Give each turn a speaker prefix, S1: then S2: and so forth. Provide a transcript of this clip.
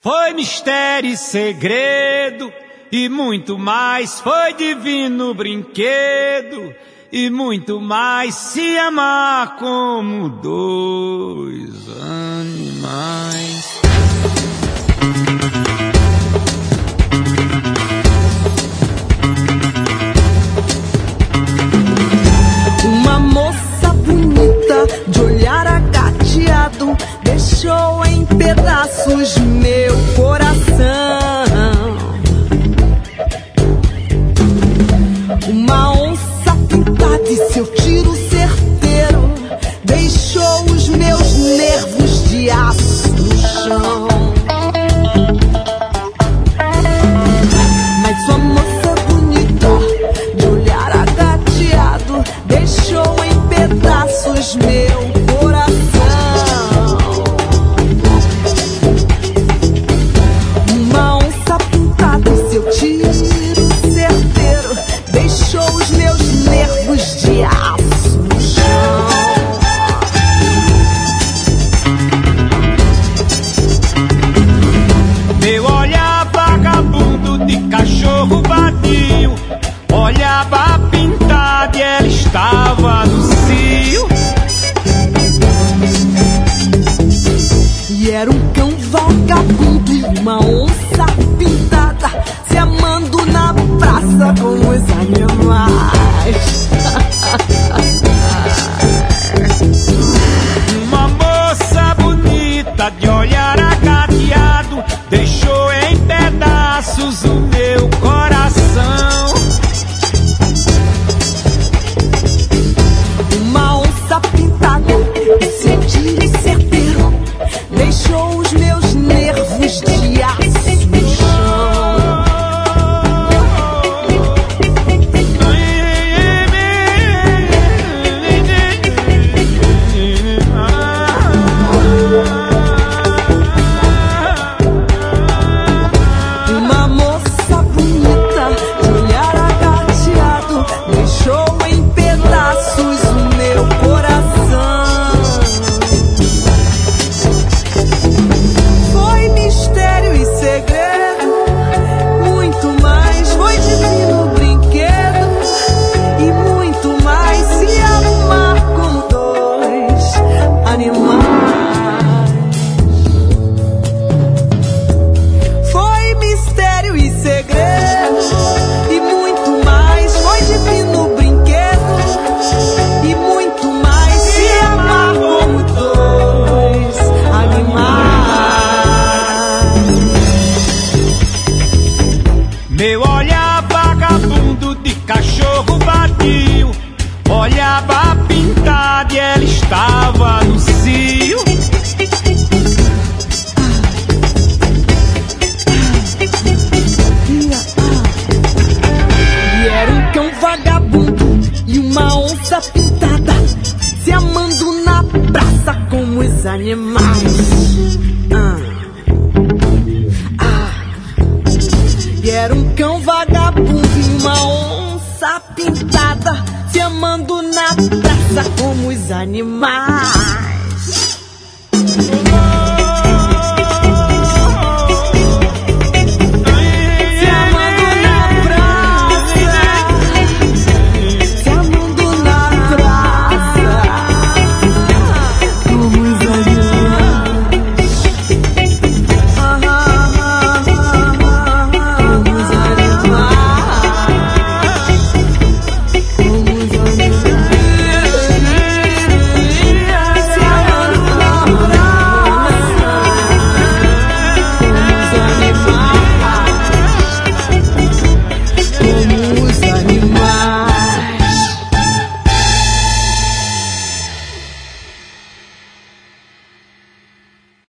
S1: Foi mistério e segredo, e muito mais, foi divino brinquedo, e muito mais, se amar como dois animais.
S2: Uma moça bonita, de olhar agateado, deixou em pedaços meu coração. Uma onça pintada e seu tiro certeiro deixou os meus nervos de aço no chão. Mas uma moça bonita, de olhar agateado, deixou em pedaços meu coração. Uma onça pintada e seu tiro certeiro deixou os meus nervos de aço no chão.
S1: Meu olhar vagabundo de cachorro vadio olhava pintada e ela estava no cio.
S2: E era um cão vagabundo e uma onça pintada se amando na praça como os animais.
S1: Uma moça bonita de olhar agateado deixou em pedaços o meu coração.
S2: Uma onça pintada e seu tiro certeiro deixou os meus nervos de aço no chão. Uma moça bonita, de olhar agateado, deixou em pedaços o meu coração. Foi mistério e segredo, muito mais, foi divino brinquedo, e muito mais, se amar como dois animais. Foi mistério e segredo, e muito mais, foi divino brinquedo, e muito mais, se amar como dois animais.
S1: Meu olhar vagabundo de cachorro vadio olhava pintada e ela estava no cio.
S2: E era um cão vagabundo e uma onça pintada se amando na praça como os animais. E era um cão vagabundo e uma onça pintada se amando na praça como os animais.